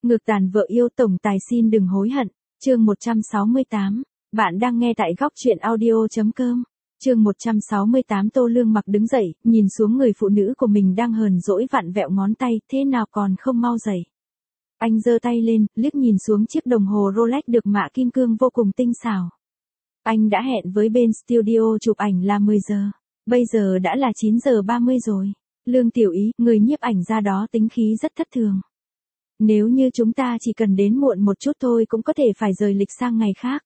Ngược tàn vợ yêu tổng tài xin đừng hối hận. Chương 168. Bạn đang nghe tại góc truyện audio.com. Chương 168. Tô Lương Mặc đứng dậy, nhìn xuống người phụ nữ của mình đang hờn dỗi vặn vẹo ngón tay, thế nào còn không mau dậy. Anh giơ tay lên, liếc nhìn xuống chiếc đồng hồ Rolex được mạ kim cương vô cùng tinh xảo. Anh đã hẹn với bên studio chụp ảnh là 10 giờ. Bây giờ đã là 9 giờ 30 rồi. Lương Tiểu Ý, người nhiếp ảnh ra đó tính khí rất thất thường. Nếu như chúng ta chỉ cần đến muộn một chút thôi cũng có thể phải rời lịch sang ngày khác.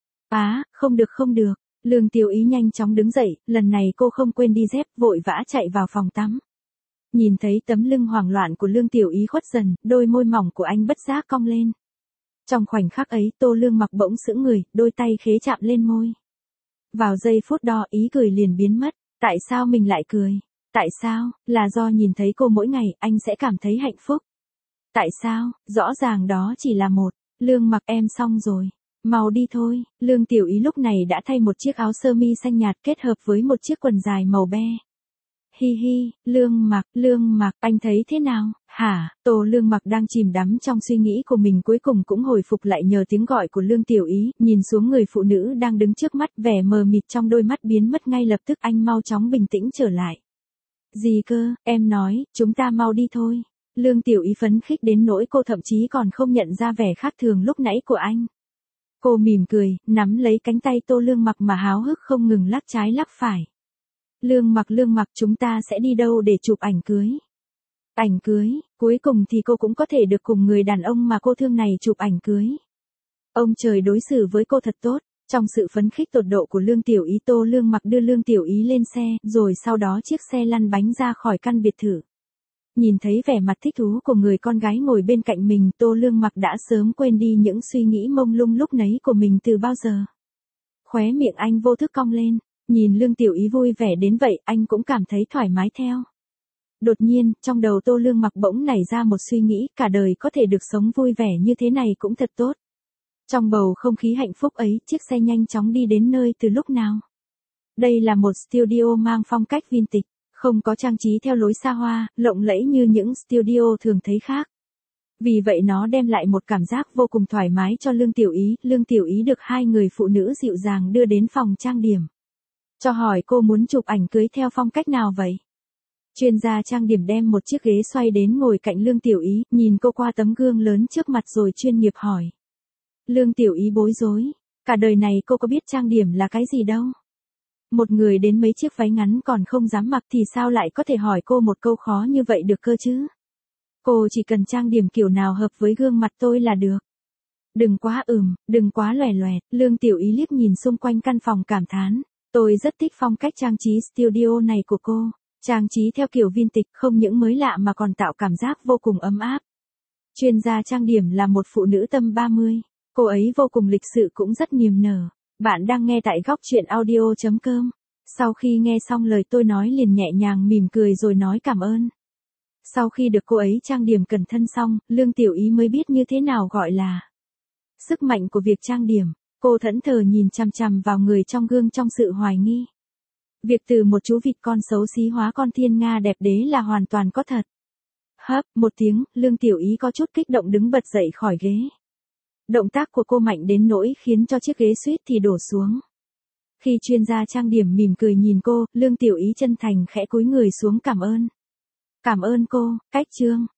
Không được. Lương Tiểu Ý nhanh chóng đứng dậy, lần này cô không quên đi dép, vội vã chạy vào phòng tắm. Nhìn thấy tấm lưng hoảng loạn của Lương Tiểu Ý khuất dần, đôi môi mỏng của anh bất giác cong lên. Trong khoảnh khắc ấy, Tô Lương Mặc bỗng sững người, đôi tay khế chạm lên môi. Vào giây phút đó ý cười liền biến mất. Tại sao mình lại cười? Tại sao? Là do nhìn thấy cô mỗi ngày, anh sẽ cảm thấy hạnh phúc. Tại sao? Rõ ràng đó chỉ là một. Lương Mặc, em xong rồi. Mau đi thôi. Lương Tiểu Ý lúc này đã thay một chiếc áo sơ mi xanh nhạt kết hợp với một chiếc quần dài màu be. Hi hi, Lương Mặc, anh thấy thế nào? Hả? Tô Lương Mặc đang chìm đắm trong suy nghĩ của mình cuối cùng cũng hồi phục lại nhờ tiếng gọi của Lương Tiểu Ý, nhìn xuống người phụ nữ đang đứng trước mắt, vẻ mờ mịt trong đôi mắt biến mất ngay lập tức, anh mau chóng bình tĩnh trở lại. Gì cơ? Em nói, chúng ta mau đi thôi. Lương Tiểu Ý phấn khích đến nỗi cô thậm chí còn không nhận ra vẻ khác thường lúc nãy của anh. Cô mỉm cười, nắm lấy cánh tay Tô Lương Mặc mà háo hức không ngừng lắc trái lắc phải. Lương Mặc, chúng ta sẽ đi đâu để chụp ảnh cưới? Ảnh cưới, cuối cùng thì cô cũng có thể được cùng người đàn ông mà cô thương này chụp ảnh cưới. Ông trời đối xử với cô thật tốt. Trong sự phấn khích tột độ của Lương Tiểu Ý, Tô Lương Mặc đưa Lương Tiểu Ý lên xe, rồi sau đó chiếc xe lăn bánh ra khỏi căn biệt thự. Nhìn thấy vẻ mặt thích thú của người con gái ngồi bên cạnh mình, Tô Lương Mặc đã sớm quên đi những suy nghĩ mông lung lúc nấy của mình từ bao giờ. Khóe miệng anh vô thức cong lên, nhìn Lương Tiểu Ý vui vẻ đến vậy, anh cũng cảm thấy thoải mái theo. Đột nhiên, trong đầu Tô Lương Mặc bỗng nảy ra một suy nghĩ, cả đời có thể được sống vui vẻ như thế này cũng thật tốt. Trong bầu không khí hạnh phúc ấy, chiếc xe nhanh chóng đi đến nơi từ lúc nào. Đây là một studio mang phong cách vintage, không có trang trí theo lối xa hoa, lộng lẫy như những studio thường thấy khác. Vì vậy nó đem lại một cảm giác vô cùng thoải mái cho Lương Tiểu Ý. Lương Tiểu Ý được hai người phụ nữ dịu dàng đưa đến phòng trang điểm. Cho hỏi cô muốn chụp ảnh cưới theo phong cách nào vậy? Chuyên gia trang điểm đem một chiếc ghế xoay đến ngồi cạnh Lương Tiểu Ý, nhìn cô qua tấm gương lớn trước mặt rồi chuyên nghiệp hỏi. Lương Tiểu Ý bối rối, cả đời này cô có biết trang điểm là cái gì đâu. Một người đến mấy chiếc váy ngắn còn không dám mặc thì sao lại có thể hỏi cô một câu khó như vậy được cơ chứ? Cô chỉ cần trang điểm kiểu nào hợp với gương mặt tôi là được. Đừng quá lòe loẹt. Lương Tiểu Ý liếc nhìn xung quanh căn phòng cảm thán. Tôi rất thích phong cách trang trí studio này của cô. Trang trí theo kiểu vintage không những mới lạ mà còn tạo cảm giác vô cùng ấm áp. Chuyên gia trang điểm là một phụ nữ tầm 30. Cô ấy vô cùng lịch sự cũng rất niềm nở. Bạn đang nghe tại góc truyện audio.com. Sau khi nghe xong lời tôi nói liền nhẹ nhàng mỉm cười rồi nói cảm ơn. Sau khi được cô ấy trang điểm cẩn thận xong, Lương Tiểu Ý mới biết như thế nào gọi là sức mạnh của việc trang điểm. Cô thẫn thờ nhìn chằm chằm vào người trong gương trong sự hoài nghi. Việc từ một chú vịt con xấu xí hóa con thiên nga đẹp đế là hoàn toàn có thật. Hấp một tiếng, Lương Tiểu Ý có chút kích động đứng bật dậy khỏi ghế. Động tác của cô mạnh đến nỗi khiến cho chiếc ghế suýt thì đổ xuống. Khi chuyên gia trang điểm mỉm cười nhìn cô, Lương Tiểu Ý chân thành khẽ cúi người xuống cảm ơn. Cảm ơn cô, Cách Trương.